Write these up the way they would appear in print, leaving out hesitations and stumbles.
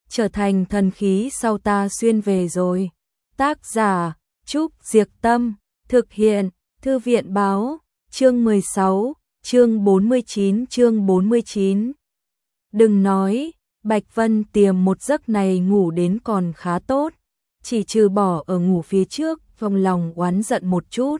trở thành thần khí sau ta xuyên về rồi. Tác giả Trúc Diệc Tâm, thực hiện Thư viện Báo, chương 16, chương 49. Đừng nói, Bạch Vân Tiềm một giấc này ngủ đến còn khá tốt, chỉ trừ bỏ ở ngủ phía trước, trong lòng oán giận một chút.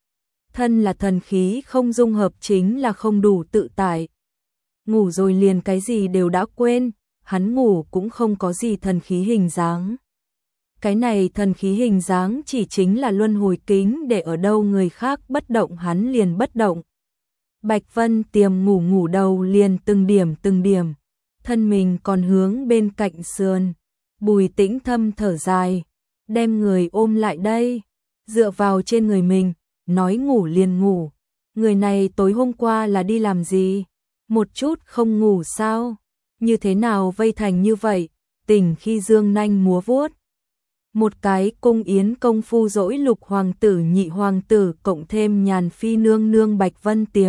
Thân là thần khí không dung hợp chính là không đủ tự tại. Ngủ rồi liền cái gì đều đã quên, hắn ngủ cũng không có gì thần khí hình dáng. Cái này thần khí hình dáng chỉ chính là luân hồi kính, để ở đâu người khác bất động hắn liền bất động. Bạch Vân Tiềm ngủ đầu liền từng điểm, thân mình còn hướng bên cạnh sườn. Bùi Tĩnh Thâm thở dài, đem người ôm lại đây, dựa vào trên người mình, nói ngủ liền ngủ. Người này tối hôm qua là đi làm gì? Một chút không ngủ sao? Như thế nào vây thành như vậy? Tỉnh khi dương nanh múa vuốt. Một cái cung yến công phu dỗi Lục hoàng tử, Nhị hoàng tử, cộng thêm Nhàn phi nương nương Bạch Vân Tiềm.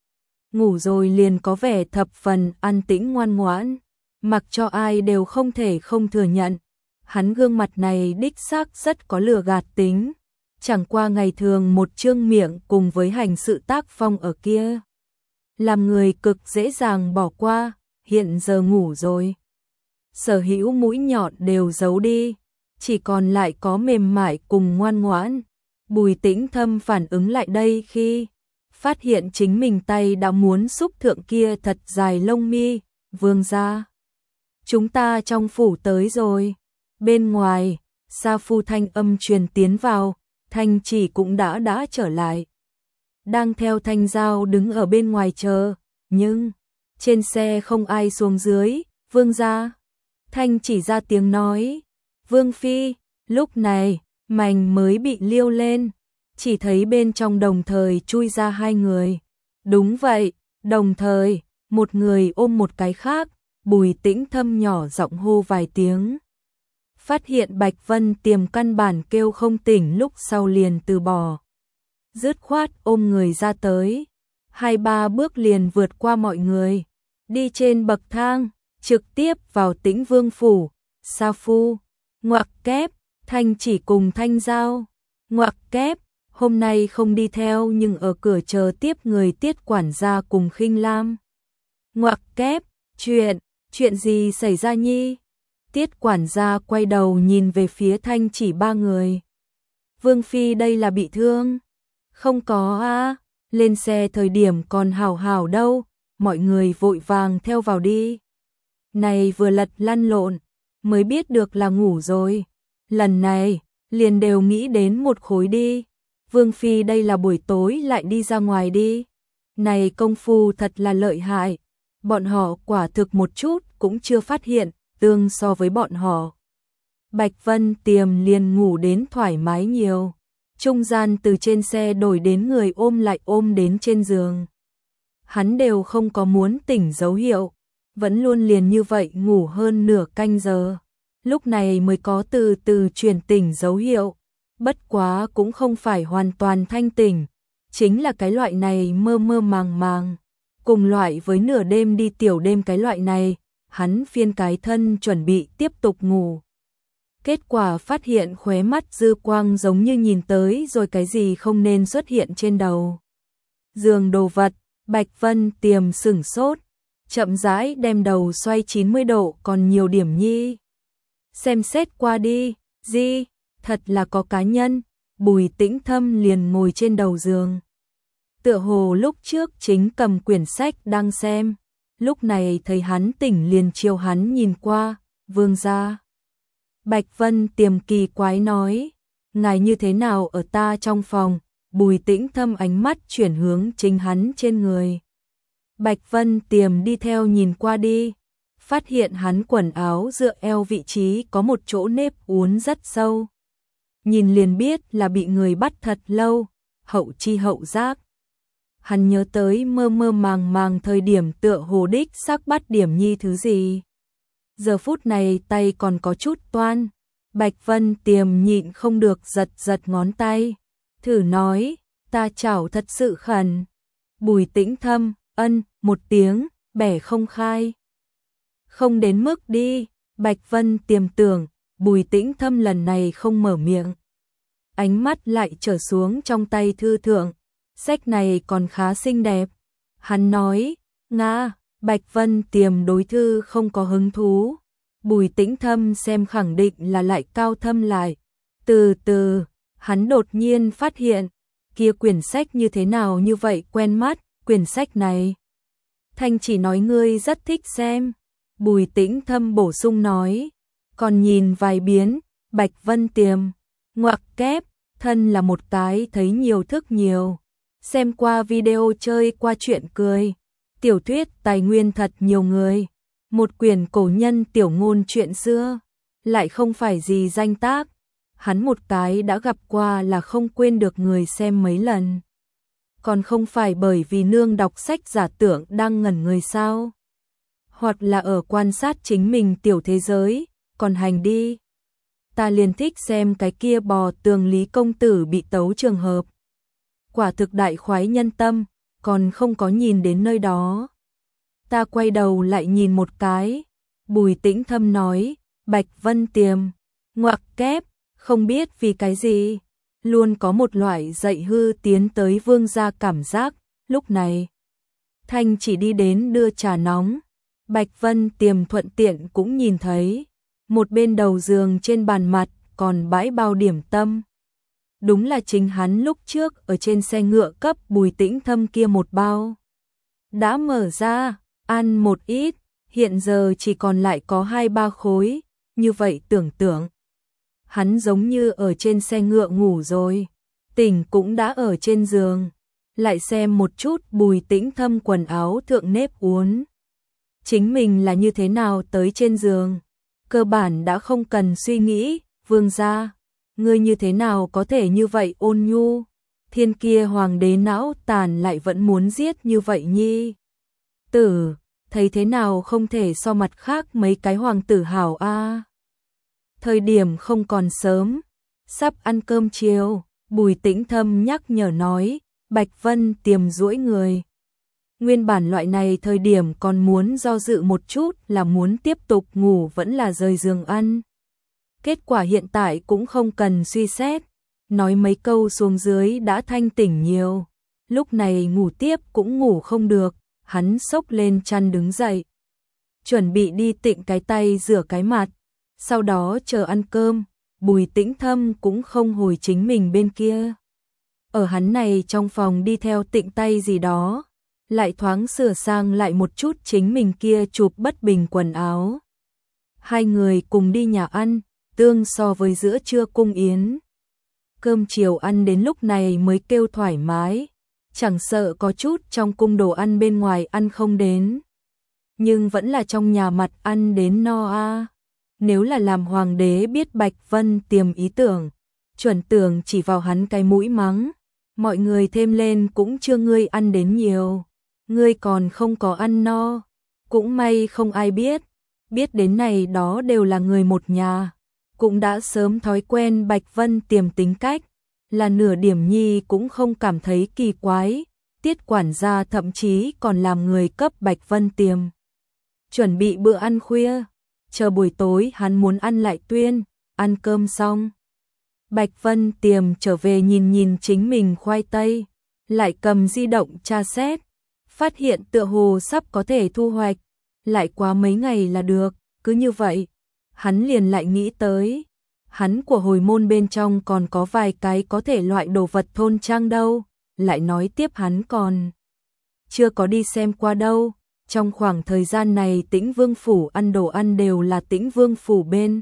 Ngủ rồi liền có vẻ thập phần an tĩnh ngoan ngoãn, mặc cho ai đều không thể không thừa nhận. Hắn gương mặt này đích xác rất có lừa gạt tính, chẳng qua ngày thường một trương miệng cùng với hành sự tác phong ở kia, làm người cực dễ dàng bỏ qua. Hiện giờ ngủ rồi, sở hữu mũi nhọn đều giấu đi, chỉ còn lại có mềm mại cùng ngoan ngoãn. Bùi Tĩnh Thâm phản ứng lại đây khi phát hiện chính mình tay đã muốn xúc thượng kia thật dài lông mi. Vương gia, chúng ta trong phủ tới rồi. Bên ngoài, Sa Phu thanh âm truyền tiến vào, Thanh Chỉ cũng đã trở lại. Đang theo Thanh Giao đứng ở bên ngoài chờ, nhưng trên xe không ai xuống dưới. Vương gia, Thanh Chỉ ra tiếng nói. Vương phi, lúc này, mành mới bị liêu lên, chỉ thấy bên trong đồng thời chui ra hai người. Đúng vậy, đồng thời, một người ôm một cái khác. Bùi Tĩnh Thâm nhỏ giọng hô vài tiếng. Phát hiện Bạch Vân Tiềm căn bản kêu không tỉnh, lúc sau liền từ bỏ. Dứt khoát ôm người ra tới, 2-3 bước liền vượt qua mọi người, đi trên bậc thang, trực tiếp vào Tĩnh Vương phủ. Sa Phu, ngoặc kép, Thanh Chỉ cùng Thanh Giao, ngoặc kép, hôm nay không đi theo nhưng ở cửa chờ tiếp người. Tiết quản gia cùng Khinh Lam, ngoặc kép, chuyện gì xảy ra nhi? Tiết quản gia quay đầu nhìn về phía Thanh Chỉ ba người. Vương phi đây là bị thương? Không có a, lên xe thời điểm còn hảo đâu, mọi người vội vàng theo vào đi. Này vừa lật lăn lộn, mới biết được là ngủ rồi. Lần này, liền đều nghĩ đến một khối đi. Vương phi đây là buổi tối lại đi ra ngoài đi. Này công phu thật là lợi hại. Bọn họ quả thực một chút cũng chưa phát hiện, tương so với bọn họ. Bạch Vân Tiềm liền ngủ đến thoải mái nhiều. Trung gian từ trên xe đổi đến người ôm lại ôm đến trên giường. Hắn đều không có muốn tỉnh dấu hiệu, vẫn luôn liền như vậy ngủ hơn nửa canh giờ. Lúc này mới có từ từ chuyển tỉnh dấu hiệu, bất quá cũng không phải hoàn toàn thanh tỉnh, chính là cái loại này mơ mơ màng. Cùng loại với nửa đêm đi tiểu đêm cái loại này, hắn phiên cái thân chuẩn bị tiếp tục ngủ. Kết quả phát hiện khóe mắt dư quang giống như nhìn tới rồi cái gì không nên xuất hiện trên đầu. Giường đồ vật, Bạch Vân Tiềm sửng sốt, chậm rãi đem đầu xoay 90 độ, còn nhiều điểm nhi. Xem xét qua đi, thật là có cá nhân. Bùi Tĩnh Thâm liền ngồi trên đầu giường. Tựa hồ lúc trước chính cầm quyển sách đang xem, lúc này thấy hắn tỉnh liền chiều hắn nhìn qua. Vương gia. Bạch Vân Tiềm kỳ quái nói, ngài như thế nào ở ta trong phòng? Bùi Tĩnh Thâm ánh mắt chuyển hướng chính hắn trên người. Bạch Vân Tiềm đi theo nhìn qua đi, phát hiện hắn quần áo dựa eo vị trí có một chỗ nếp uốn rất sâu. Nhìn liền biết là bị người bắt thật lâu, hậu chi hậu giác. Hắn nhớ tới mơ mơ màng thời điểm tựa hồ đích xác bắt điểm nhi thứ gì. Giờ phút này tay còn có chút toan. Bạch Vân Tiềm nhịn không được giật ngón tay, thử nói, ta chảo thật sự khẩn. Bùi Tĩnh Thâm, ân, một tiếng, bẻ không khai. Không đến mức đi, Bạch Vân Tiềm tưởng, Bùi Tĩnh Thâm lần này không mở miệng. Ánh mắt lại trở xuống trong tay thư thượng, sách này còn khá xinh đẹp. Hắn nói, Nga, Bạch Vân Tiềm đối thư không có hứng thú. Bùi Tĩnh Thâm xem khẳng định là lại cao thâm lại. Từ từ, hắn đột nhiên phát hiện, kia quyển sách như thế nào như vậy quen mắt, quyển sách này. Thanh chỉ nói ngươi rất thích xem. Bùi Tĩnh Thâm bổ sung nói, còn nhìn vài biến, Bạch Vân Tiềm, ngoặc kép, thân là một cái thấy nhiều thức nhiều. Xem qua video chơi qua chuyện cười, tiểu thuyết tài nguyên thật nhiều người. Một quyển cổ nhân tiểu ngôn chuyện xưa, lại không phải gì danh tác. Hắn một cái đã gặp qua là không quên được người xem mấy lần. Còn không phải bởi vì nương đọc sách giả tưởng đang ngẩn người sao? Hoặc là ở quan sát chính mình tiểu thế giới, còn hành đi. Ta liền thích xem cái kia bò tường Lý công tử bị tấu trường hợp. Quả thực đại khoái nhân tâm, còn không có nhìn đến nơi đó. Ta quay đầu lại nhìn một cái, Bùi Tĩnh Thâm nói, Bạch Vân Tiềm, ngoặc kép, không biết vì cái gì, luôn có một loại dậy hư tiến tới vương gia cảm giác. Lúc này, Thanh chỉ đi đến đưa trà nóng, Bạch Vân Tiềm thuận tiện cũng nhìn thấy, một bên đầu giường trên bàn mặt còn bãi bao điểm tâm. Đúng là chính hắn lúc trước ở trên xe ngựa cấp Bùi Tĩnh Thâm kia một bao. Đã mở ra, ăn một ít, hiện giờ chỉ còn lại có 2-3 khối, như vậy tưởng tượng. Hắn giống như ở trên xe ngựa ngủ rồi, tỉnh cũng đã ở trên giường. Lại xem một chút Bùi Tĩnh Thâm quần áo thượng nếp uốn. Chính mình là như thế nào tới trên giường, cơ bản đã không cần suy nghĩ, vương gia, ngươi như thế nào có thể như vậy ôn nhu, thiên kia hoàng đế não tàn lại vẫn muốn giết như vậy nhi. Tử, thấy thế nào không thể so mặt khác mấy cái hoàng tử hảo a. Thời điểm không còn sớm, sắp ăn cơm chiều, Bùi Tĩnh Thâm nhắc nhở nói, Bạch Vân Tiềm duỗi người. Nguyên bản loại này thời điểm còn muốn do dự một chút là muốn tiếp tục ngủ vẫn là rời giường ăn. Kết quả hiện tại cũng không cần suy xét, nói mấy câu xuống dưới đã thanh tỉnh nhiều. Lúc này ngủ tiếp cũng ngủ không được, hắn xốc lên chăn đứng dậy. Chuẩn bị đi tịnh cái tay rửa cái mặt, sau đó chờ ăn cơm. Bùi Tĩnh Thâm cũng không hồi chính mình bên kia. Ở hắn này trong phòng đi theo tịnh tay gì đó, lại thoáng sửa sang lại một chút chính mình kia chụp bất bình quần áo. Hai người cùng đi nhà ăn, tương so với giữa trưa cung yến. Cơm chiều ăn đến lúc này mới kêu thoải mái, chẳng sợ có chút trong cung đồ ăn bên ngoài ăn không đến. Nhưng vẫn là trong nhà mặt ăn đến no a. Nếu là làm hoàng đế biết Bạch Vân Tiềm ý tưởng, chuẩn tưởng chỉ vào hắn cái mũi mắng. Mọi người thêm lên cũng chưa ngươi ăn đến nhiều, ngươi còn không có ăn no. Cũng may không ai biết, biết đến này đó đều là người một nhà, cũng đã sớm thói quen Bạch Vân Tiềm tính cách, là nửa điểm nhi cũng không cảm thấy kỳ quái. Tiết quản gia thậm chí còn làm người cấp Bạch Vân Tiềm chuẩn bị bữa ăn khuya, chờ buổi tối hắn muốn ăn lại tuyên. Ăn cơm xong, Bạch Vân Tiềm trở về nhìn nhìn chính mình khoai tây, lại cầm di động tra xét, phát hiện tựa hồ sắp có thể thu hoạch, lại quá mấy ngày là được. Cứ như vậy, hắn liền lại nghĩ tới, hắn của hồi môn bên trong còn có vài cái có thể loại đồ vật thôn trang đâu, lại nói tiếp hắn còn chưa có đi xem qua đâu. Trong khoảng thời gian này Tĩnh Vương phủ ăn đồ ăn đều là Tĩnh Vương phủ bên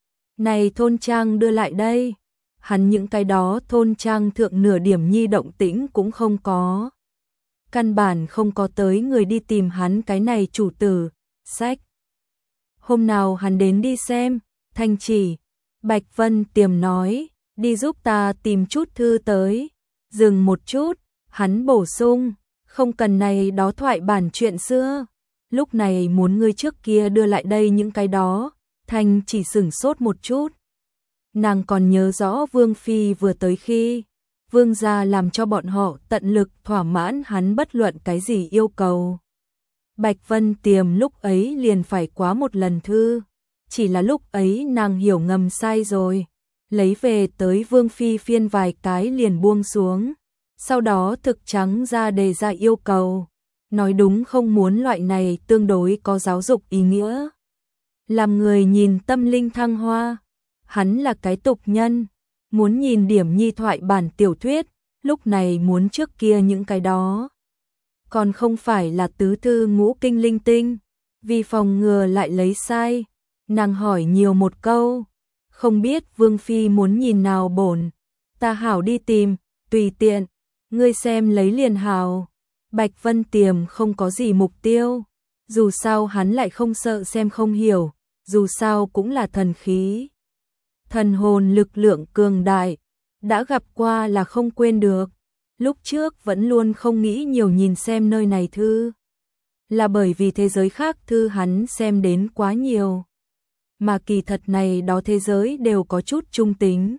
này thôn trang đưa lại đây. Hắn những cái đó thôn trang thượng nửa điểm nhi động tĩnh cũng không có. Căn bản không có tới người đi tìm hắn cái này chủ tử. Sách. Hôm nào hắn đến đi xem, Thanh chỉ. Bạch Vân Tiềm nói, đi giúp ta tìm chút thư tới. Dừng một chút, hắn bổ sung, không cần này đó thoại bản chuyện xưa. Lúc này muốn ngươi trước kia đưa lại đây những cái đó. Thanh chỉ sửng sốt một chút. Nàng còn nhớ rõ Vương Phi vừa tới khi Vương gia làm cho bọn họ tận lực thỏa mãn hắn bất luận cái gì yêu cầu. Bạch Vân Tiềm lúc ấy liền phải quá một lần thư. chỉ là lúc ấy nàng hiểu ngầm sai rồi, lấy về tới Vương Phi phiên vài cái liền buông xuống, sau đó thực trắng ra đề ra yêu cầu, nói đúng không muốn loại này tương đối có giáo dục ý nghĩa. Làm người nhìn tâm linh thăng hoa, hắn là cái tục nhân, muốn nhìn điểm nhi thoại bản tiểu thuyết, lúc này muốn trước kia những cái đó. Còn không phải là tứ thư ngũ kinh linh tinh, vì phòng ngừa lại lấy sai, nàng hỏi nhiều một câu, không biết Vương Phi muốn nhìn nào bổn, ta hảo đi tìm, tùy tiện, ngươi xem lấy liền hảo. Bạch Vân Tiềm không có gì mục tiêu, dù sao hắn lại không sợ xem không hiểu, dù sao cũng là thần khí. Thần hồn lực lượng cường đại, đã gặp qua là không quên được, lúc trước vẫn luôn không nghĩ nhiều nhìn xem nơi này thư. Là bởi vì thế giới khác thư hắn xem đến quá nhiều, mà kỳ thật này đó thế giới đều có chút trung tính.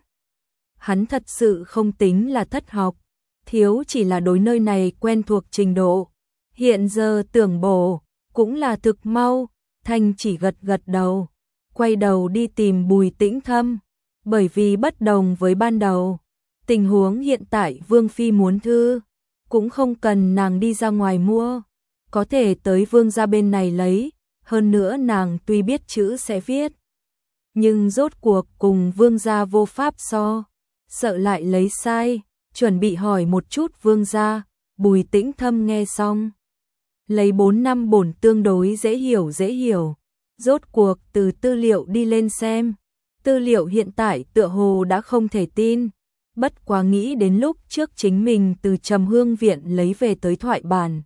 Hắn thật sự không tính là thất học, thiếu chỉ là đối nơi này quen thuộc trình độ. Hiện giờ tưởng bổ, cũng là thực mau, Thanh chỉ gật gật đầu, quay đầu đi tìm Bùi Tĩnh Thâm, bởi vì bất đồng với ban đầu. Tình huống hiện tại Vương Phi muốn thư, cũng không cần nàng đi ra ngoài mua, có thể tới Vương gia bên này lấy, hơn nữa nàng tuy biết chữ sẽ viết, nhưng rốt cuộc cùng Vương gia vô pháp so, sợ lại lấy sai, chuẩn bị hỏi một chút Vương gia. Bùi Tĩnh Thâm nghe xong, lấy 4 năm bổn tương đối dễ hiểu, rốt cuộc từ tư liệu đi lên xem, tư liệu hiện tại tựa hồ đã không thể tin, bất quá nghĩ đến lúc trước chính mình từ Trầm Hương viện lấy về tới thoại bản.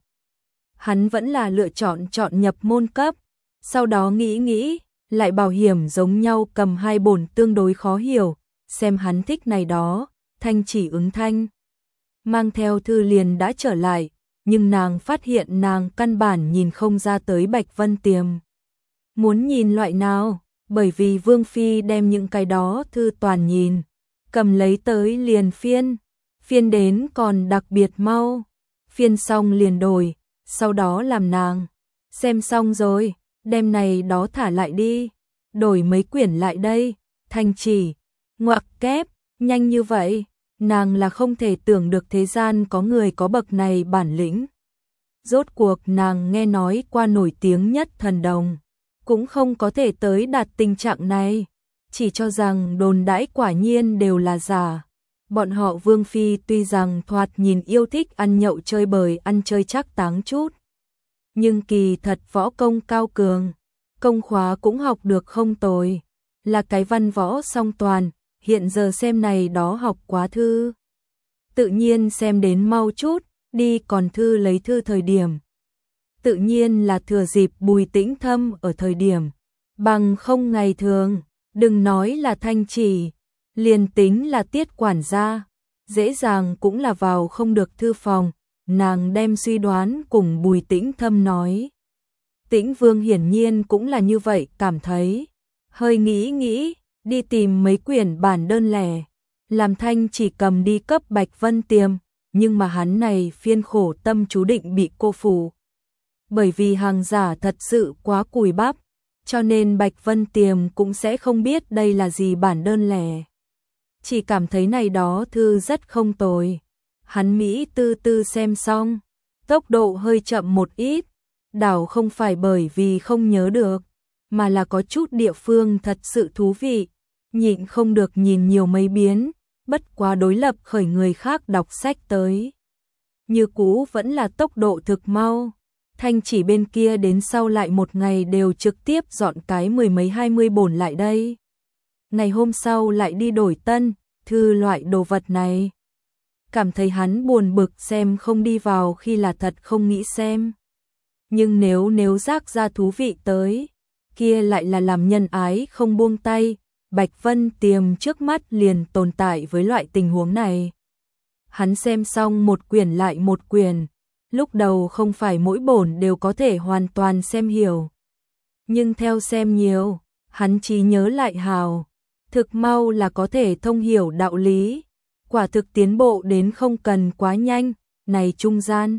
Hắn vẫn là lựa chọn nhập môn cấp, sau đó nghĩ, lại bảo hiểm giống nhau cầm 2 bổn tương đối khó hiểu, xem hắn thích này đó, Thanh chỉ ứng thanh. Mang theo thư liền đã trở lại, nhưng nàng phát hiện nàng căn bản nhìn không ra tới Bạch Vân Tiềm. Muốn nhìn loại nào, bởi vì Vương Phi đem những cái đó thư toàn nhìn, cầm lấy tới liền phiên đến còn đặc biệt mau, phiên xong liền đổi, sau đó làm nàng. Xem xong rồi, đem này đó thả lại đi, đổi mấy quyển lại đây, Thanh chỉ, ngoặc kép, nhanh như vậy. Nàng là không thể tưởng được thế gian có người có bậc này bản lĩnh. Rốt cuộc nàng nghe nói qua nổi tiếng nhất thần đồng, cũng không có thể tới đạt tình trạng này, chỉ cho rằng đồn đãi quả nhiên đều là giả. Bọn họ Vương Phi tuy rằng thoạt nhìn yêu thích ăn nhậu chơi bời ăn chơi chắc táng chút, nhưng kỳ thật võ công cao cường, công khóa cũng học được không tồi, là cái văn võ song toàn. Hiện giờ xem này đó học quá thư, tự nhiên xem đến mau chút, đi còn thư lấy thư thời điểm. Tự nhiên là thừa dịp Bùi Tĩnh Thâm ở thời điểm, bằng không ngày thường, đừng nói là Thanh chỉ, liền tính là Tiết quản gia, dễ dàng cũng là vào không được thư phòng, nàng đem suy đoán cùng Bùi Tĩnh Thâm nói. Tĩnh Vương hiển nhiên cũng là như vậy cảm thấy, hơi nghĩ, đi tìm mấy quyển bản đơn lẻ, làm Thanh chỉ cầm đi cấp Bạch Vân Tiềm, nhưng mà hắn này phiên khổ tâm chú định bị cô phụ. Bởi vì hàng giả thật sự quá cùi bắp, cho nên Bạch Vân Tiềm cũng sẽ không biết đây là gì bản đơn lẻ. Chỉ cảm thấy này đó thư rất không tồi. Hắn Mỹ tư tư xem xong, tốc độ hơi chậm một ít, đảo không phải bởi vì không nhớ được, mà là có chút địa phương thật sự thú vị. Nhịn không được nhìn nhiều mấy biến, bất quá đối lập khởi người khác đọc sách tới. Như cũ vẫn là tốc độ thực mau, Thanh chỉ bên kia đến sau lại một ngày đều trực tiếp dọn cái 10 mấy 20 bổn lại đây. Ngày hôm sau lại đi đổi tân, thư loại đồ vật này. Cảm thấy hắn buồn bực xem không đi vào khi là thật không nghĩ xem. Nhưng nếu rác ra thú vị tới, kia lại là làm nhân ái không buông tay. Bạch Vân Tiềm trước mắt liền tồn tại với loại tình huống này. Hắn xem xong một quyển lại một quyển, lúc đầu không phải mỗi bổn đều có thể hoàn toàn xem hiểu. Nhưng theo xem nhiều, hắn trí nhớ lại hào, thực mau là có thể thông hiểu đạo lý, quả thực tiến bộ đến không cần quá nhanh, này trung gian.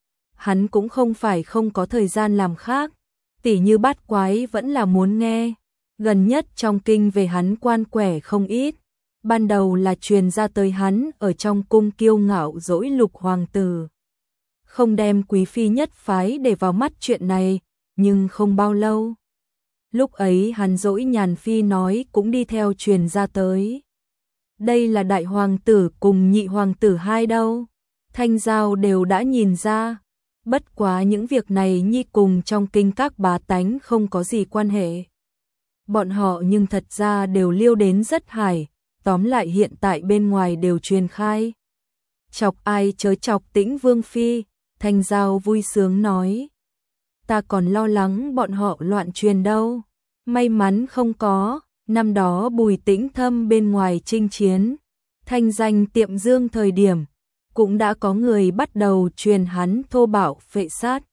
Hắn cũng không phải không có thời gian làm khác, tỉ như bát quái vẫn là muốn nghe. Gần nhất trong kinh về hắn quan quẻ không ít, ban đầu là truyền ra tới hắn ở trong cung kiêu ngạo dỗi Lục hoàng tử. Không đem quý phi nhất phái để vào mắt chuyện này, nhưng không bao lâu. Lúc ấy hắn dỗi Nhàn phi nói cũng đi theo truyền ra tới. Đây là đại hoàng tử cùng nhị hoàng tử hai đâu. Thanh Giao đều đã nhìn ra. Bất quá những việc này nhi cùng trong kinh các bá tánh không có gì quan hệ. Bọn họ nhưng thật ra đều liêu đến rất hài, tóm lại hiện tại bên ngoài đều truyền khai. Chọc ai chớ chọc Tĩnh Vương phi, Thanh Giao vui sướng nói. Ta còn lo lắng bọn họ loạn truyền đâu. May mắn không có, năm đó Bùi Tĩnh Thâm bên ngoài chinh chiến, thanh danh tiệm dương thời điểm, cũng đã có người bắt đầu truyền hắn thô bạo phệ sát.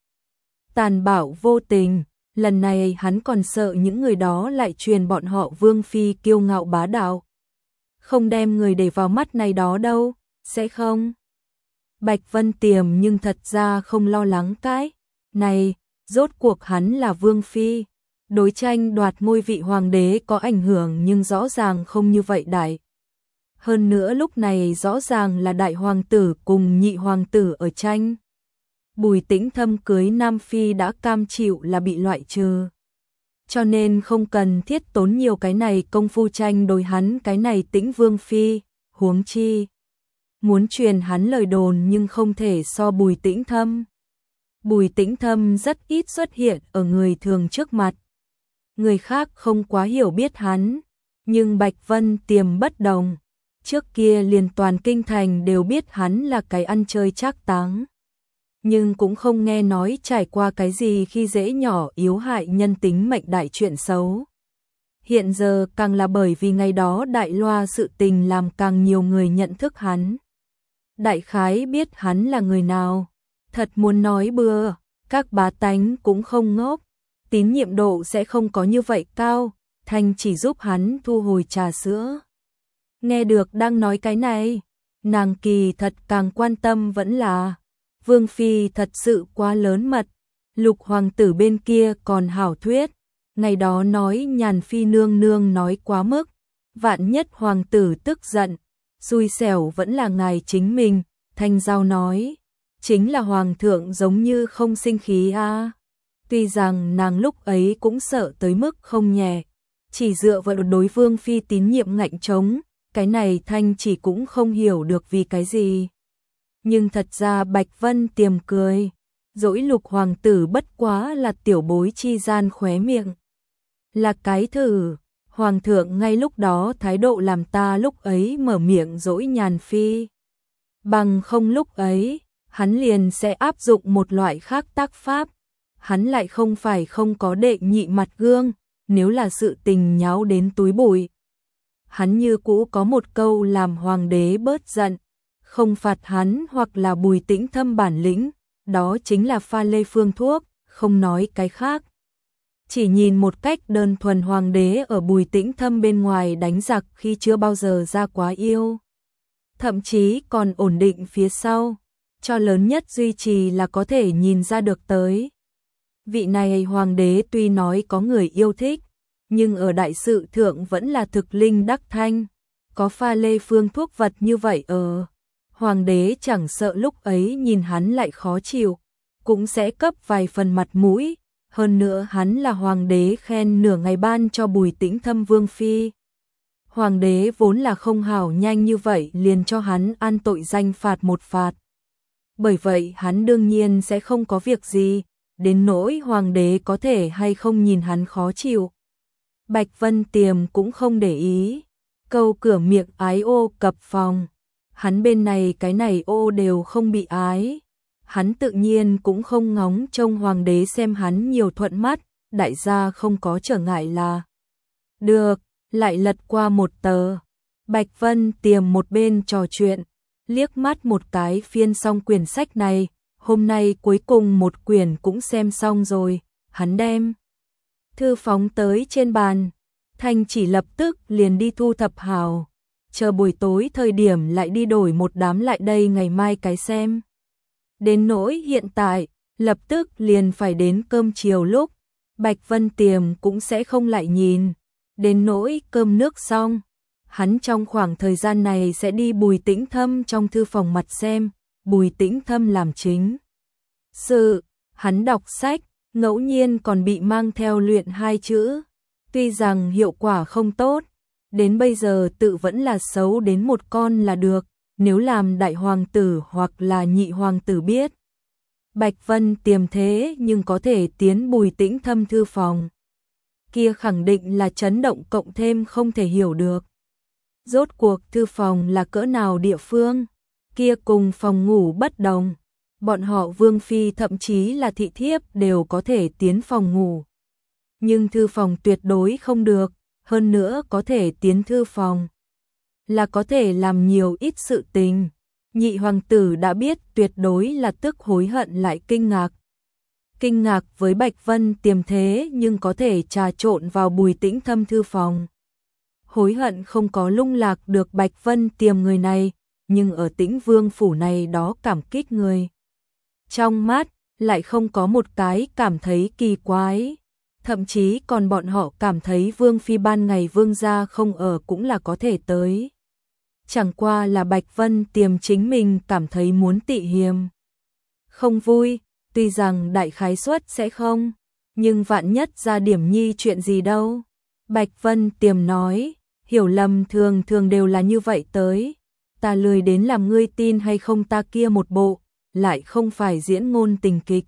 Tàn bạo vô tình, lần này hắn còn sợ những người đó lại truyền bọn họ Vương phi kiêu ngạo bá đạo. Không đem người để vào mắt này đó đâu, sẽ không? Bạch Vân Tiềm nhưng thật ra không lo lắng cái này, rốt cuộc hắn là Vương phi. Đối tranh đoạt ngôi vị hoàng đế có ảnh hưởng nhưng rõ ràng không như vậy đại. Hơn nữa lúc này rõ ràng là đại hoàng tử cùng nhị hoàng tử ở tranh. Bùi Tĩnh Thâm cưới Nam Phi đã cam chịu là bị loại trừ. Cho nên không cần thiết tốn nhiều cái này công phu tranh đối hắn cái này Tĩnh Vương Phi, huống chi. Muốn truyền hắn lời đồn nhưng không thể so Bùi Tĩnh Thâm. Bùi Tĩnh Thâm rất ít xuất hiện ở người thường trước mặt. Người khác không quá hiểu biết hắn, nhưng Bạch Vân Tiềm bất đồng. Trước kia liền toàn kinh thành đều biết hắn là cái ăn chơi trác táng. Nhưng cũng không nghe nói trải qua cái gì khi dễ nhỏ yếu hại nhân tính mệnh đại chuyện xấu. Hiện giờ càng là bởi vì ngày đó đại loa sự tình làm càng nhiều người nhận thức hắn. Đại khái biết hắn là người nào, thật muốn nói bừa, các bá tánh cũng không ngốc. Tín nhiệm độ sẽ không có như vậy cao, Thanh chỉ giúp hắn thu hồi trà sữa. Nghe được đang nói cái này, nàng kỳ thật càng quan tâm vẫn là Vương phi thật sự quá lớn mật. Lục hoàng tử bên kia còn hảo thuyết, ngày đó nói Nhàn phi nương nương nói quá mức, vạn nhất hoàng tử tức giận, xui xẻo vẫn là ngài chính mình. Thanh Giao nói, chính là hoàng thượng giống như không sinh khí a. Tuy rằng nàng lúc ấy cũng sợ tới mức không nhẹ, chỉ dựa vào đối Vương phi tín nhiệm ngạnh chống, cái này Thanh chỉ cũng không hiểu được vì cái gì. Nhưng thật ra Bạch Vân Tiềm cười, dỗi Lục hoàng tử bất quá là tiểu bối chi gian khóe miệng. Là cái thử, hoàng thượng ngay lúc đó thái độ làm ta lúc ấy mở miệng dỗi Nhàn phi. Bằng không lúc ấy, hắn liền sẽ áp dụng một loại khác tác pháp. Hắn lại không phải không có đệ nhị mặt gương, nếu là sự tình nháo đến túi bụi. Hắn như cũ có một câu làm hoàng đế bớt giận, không phạt hắn hoặc là Bùi Tĩnh Thâm bản lĩnh, đó chính là pha lê phương thuốc, không nói cái khác. Chỉ nhìn một cách đơn thuần hoàng đế ở Bùi Tĩnh Thâm bên ngoài đánh giặc khi chưa bao giờ ra quá yêu. Thậm chí còn ổn định phía sau, cho lớn nhất duy trì là có thể nhìn ra được tới. Vị này hoàng đế tuy nói có người yêu thích, nhưng ở đại sự thượng vẫn là thực linh đắc thanh, có pha lê phương thuốc vật như vậy hoàng đế chẳng sợ lúc ấy nhìn hắn lại khó chịu, cũng sẽ cấp vài phần mặt mũi, hơn nữa hắn là hoàng đế khen nửa ngày ban cho Bùi Tĩnh Thâm Vương phi. Hoàng đế vốn là không hảo nhanh như vậy liền cho hắn an tội danh phạt một phạt. Bởi vậy hắn đương nhiên sẽ không có việc gì, đến nỗi hoàng đế có thể hay không nhìn hắn khó chịu. Bạch Vân Tiềm cũng không để ý, câu cửa miệng ái ô cập phòng. Hắn bên này cái này ô đều không bị ái. Hắn tự nhiên cũng không ngóng trông hoàng đế xem hắn nhiều thuận mắt, đại gia không có trở ngại là. Được, lại lật qua một tờ. Bạch Vân Tiềm một bên trò chuyện, liếc mắt một cái phiên xong quyển sách này, hôm nay cuối cùng một quyển cũng xem xong rồi, hắn đem thư phóng tới trên bàn, Thanh chỉ lập tức liền đi thu thập hào, chờ buổi tối thời điểm lại đi đổi một đám lại đây ngày mai cái xem. Đến nỗi hiện tại, lập tức liền phải đến cơm chiều lúc, Bạch Vân Tiềm cũng sẽ không lại nhìn, Đến nỗi cơm nước xong, hắn trong khoảng thời gian này sẽ đi Bùi Tĩnh Thâm trong thư phòng mặt xem, Bùi Tĩnh Thâm làm chính sự, hắn đọc sách, ngẫu nhiên còn bị mang theo luyện 2 chữ. Tuy rằng hiệu quả không tốt, đến bây giờ tự vẫn là xấu đến một con là được, nếu làm đại hoàng tử hoặc là nhị hoàng tử biết. Bạch Vân Tiềm thế nhưng có thể tiến Bùi Tĩnh Thâm thư phòng. Kia khẳng định là chấn động cộng thêm không thể hiểu được. Rốt cuộc thư phòng là cỡ nào địa phương, kia cùng phòng ngủ bất đồng. Bọn họ vương phi thậm chí là thị thiếp đều có thể tiến phòng ngủ. Nhưng thư phòng tuyệt đối không được, hơn nữa có thể tiến thư phòng là có thể làm nhiều ít sự tình. Nhị hoàng tử đã biết tuyệt đối là tức hối hận lại kinh ngạc. Kinh ngạc với Bạch Vân Tiềm thế nhưng có thể trà trộn vào Bùi Tĩnh Thâm thư phòng. Hối hận không có lung lạc được Bạch Vân Tiềm người này, nhưng ở Tĩnh Vương phủ này đó cảm kích người. Trong mắt, lại không có một cái cảm thấy kỳ quái. Thậm chí còn bọn họ cảm thấy Vương Phi ban ngày Vương gia không ở cũng là có thể tới. Chẳng qua là Bạch Vân Tiềm chính mình cảm thấy muốn tị hiềm. Không vui, tuy rằng đại khái suất sẽ không, nhưng vạn nhất ra điểm nhi chuyện gì đâu. Bạch Vân Tiềm nói, hiểu lầm thường thường đều là như vậy tới. Ta lười đến làm ngươi tin hay không ta kia một bộ, lại không phải diễn ngôn tình kịch.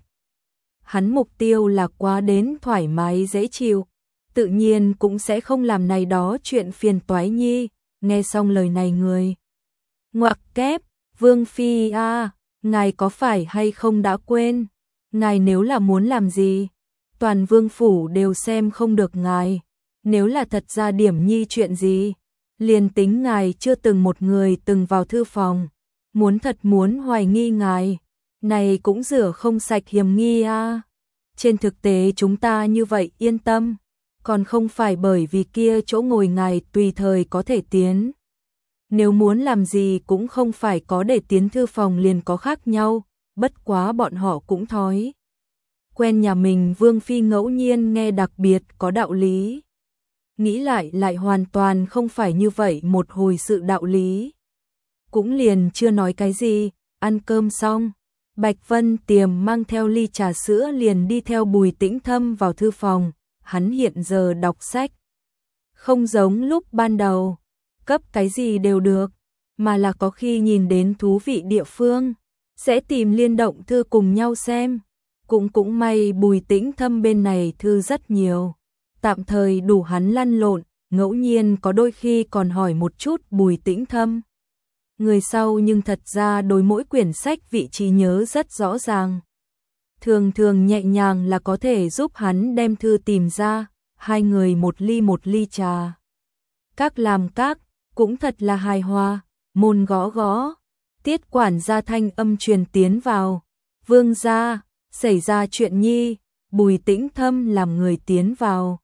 Hắn mục tiêu là quá đến thoải mái dễ chịu, tự nhiên cũng sẽ không làm này đó chuyện phiền toái nhi. Nghe xong lời này người ngoặc kép, Vương Phi a, ngài có phải hay không đã quên, ngài nếu là muốn làm gì, toàn vương phủ đều xem không được ngài, nếu là thật ra điểm nhi chuyện gì, liền tính ngài chưa từng một người từng vào thư phòng, muốn thật muốn hoài nghi ngài, này cũng rửa không sạch hiểm nghi a. Trên thực tế chúng ta như vậy yên tâm, còn không phải bởi vì kia chỗ ngồi ngài tùy thời có thể tiến. Nếu muốn làm gì cũng không phải có để tiến thư phòng liền có khác nhau, bất quá bọn họ cũng thói quen nhà mình Vương Phi ngẫu nhiên nghe đặc biệt có đạo lý. Nghĩ lại hoàn toàn không phải như vậy một hồi sự đạo lý. Cũng liền chưa nói cái gì, ăn cơm xong, Bạch Vân Tiềm mang theo ly trà sữa liền đi theo Bùi Tĩnh Thâm vào thư phòng, hắn hiện giờ đọc sách. Không giống lúc ban đầu, cấp cái gì đều được, mà là có khi nhìn đến thú vị địa phương, sẽ tìm liên động thư cùng nhau xem. Cũng may Bùi Tĩnh Thâm bên này thư rất nhiều, tạm thời đủ hắn lăn lộn, ngẫu nhiên có đôi khi còn hỏi một chút Bùi Tĩnh Thâm. Người sau nhưng thật ra đối mỗi quyển sách vị trí nhớ rất rõ ràng. Thường thường nhẹ nhàng là có thể giúp hắn đem thư tìm ra, hai người một ly trà. Các làm các, cũng thật là hài hòa, môn gõ gõ, Tiết quản gia thanh âm truyền tiến vào. Vương gia, xảy ra chuyện nhi, Bùi Tĩnh Thâm làm người tiến vào.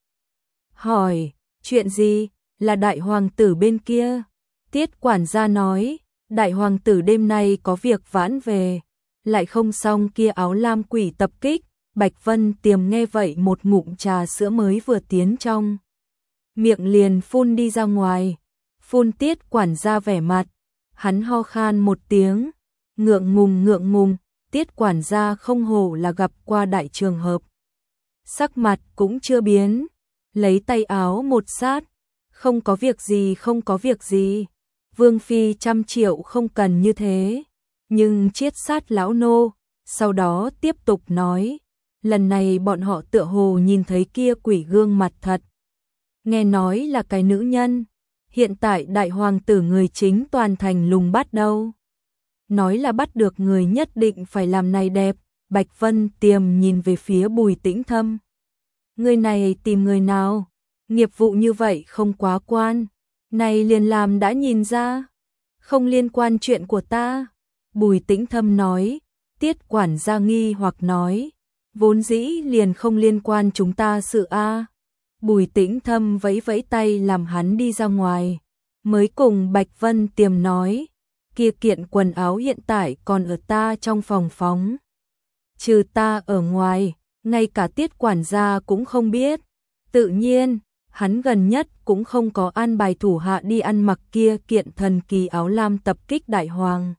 Hỏi, chuyện gì, là đại hoàng tử bên kia. Tiết quản gia nói, đại hoàng tử đêm nay có việc vãn về, lại không xong kia áo lam quỷ tập kích. Bạch Vân Tiềm nghe vậy một ngụm trà sữa mới vừa tiến trong miệng liền phun đi ra ngoài. Phun Tiết quản gia vẻ mặt, hắn ho khan một tiếng, ngượng ngùng, Tiết quản gia không hổ là gặp qua đại trường hợp. Sắc mặt cũng chưa biến, lấy tay áo một sát, không có việc gì. Vương Phi 100 triệu không cần như thế, nhưng chiết sát lão nô, sau đó tiếp tục nói, lần này bọn họ tựa hồ nhìn thấy kia quỷ gương mặt thật. Nghe nói là cái nữ nhân, hiện tại đại hoàng tử người chính toàn thành lùng bắt đâu. Nói là bắt được người nhất định phải làm này đẹp. Bạch Vân Tiềm nhìn về phía Bùi Tĩnh Thâm. Người này tìm người nào? Nghiệp vụ như vậy không quá quan. Này liền làm đã nhìn ra. Không liên quan chuyện của ta. Bùi Tĩnh Thâm nói. Tiết quản gia nghi hoặc nói. Vốn dĩ liền không liên quan chúng ta sự a. Bùi Tĩnh Thâm vẫy vẫy tay làm hắn đi ra ngoài. Mới cùng Bạch Vân Tiềm nói. Kia kiện quần áo hiện tại còn ở ta trong phòng phóng. Trừ ta ở ngoài, ngay cả Tiết quản gia cũng không biết. Tự nhiên, hắn gần nhất cũng không có an bài thủ hạ đi ăn mặc kia kiện thần kỳ áo lam tập kích đại hoàng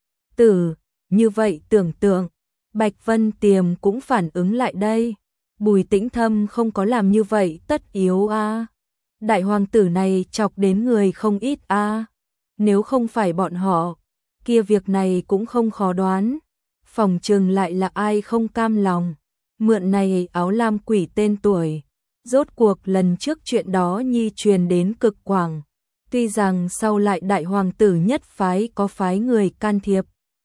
tử, như vậy tưởng tượng, Bạch Vân Tiềm cũng phản ứng lại đây. Bùi Tĩnh Thâm không có làm như vậy tất yếu a. Đại hoàng tử này chọc đến người không ít a. Nếu không phải bọn họ, kia việc này cũng không khó đoán. Phòng trừng lại là ai không cam lòng. Mượn này áo lam quỷ tên tuổi. Rốt cuộc lần trước chuyện đó nhi truyền đến cực quảng. Tuy rằng sau lại đại hoàng tử nhất phái có phái người can thiệp.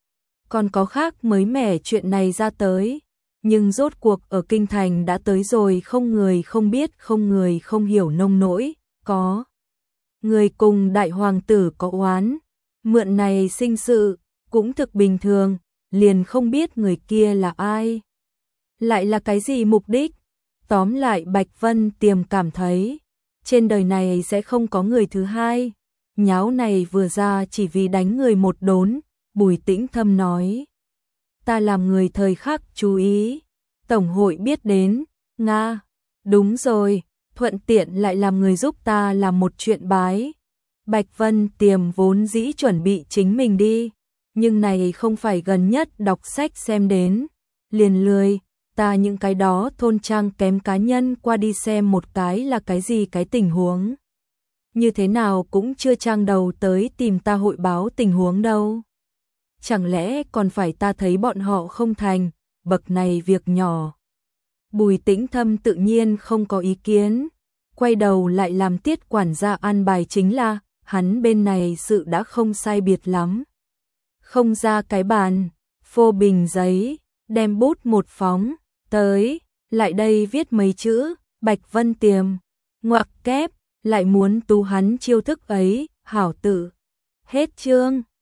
Còn có khác mới mẻ chuyện này ra tới. Nhưng rốt cuộc ở kinh thành đã tới rồi, không người không biết, không người không hiểu nông nỗi, có người cùng đại hoàng tử có oán, mượn này sinh sự, cũng thực bình thường, liền không biết người kia là ai, lại là cái gì mục đích. Tóm lại Bạch Vân Tiềm cảm thấy, trên đời này sẽ không có người thứ hai, nháo này vừa ra chỉ vì đánh người một đốn. Bùi Tĩnh Thâm nói, ta làm người thời khắc chú ý, tổng hội biết đến, Nga, đúng rồi, thuận tiện lại làm người giúp ta làm một chuyện bái. Bạch Vân Tiềm vốn dĩ chuẩn bị chính mình đi, nhưng này không phải gần nhất đọc sách xem đến, liền lười, ta những cái đó thôn trang kém cá nhân qua đi xem một cái là cái gì cái tình huống. Như thế nào cũng chưa trang đầu tới tìm ta hội báo tình huống đâu. Chẳng lẽ còn phải ta thấy bọn họ không thành, bậc này việc nhỏ. Bùi Tĩnh Thâm tự nhiên không có ý kiến, quay đầu lại làm Tiết quản gia an bài, chính là hắn bên này sự đã không sai biệt lắm. Không ra cái bàn, phô bình giấy, đem bút một phóng, tới, lại đây viết mấy chữ, Bạch Vân Tiềm, ngoặc kép, lại muốn tú hắn chiêu thức ấy, hảo tử. Hết chương.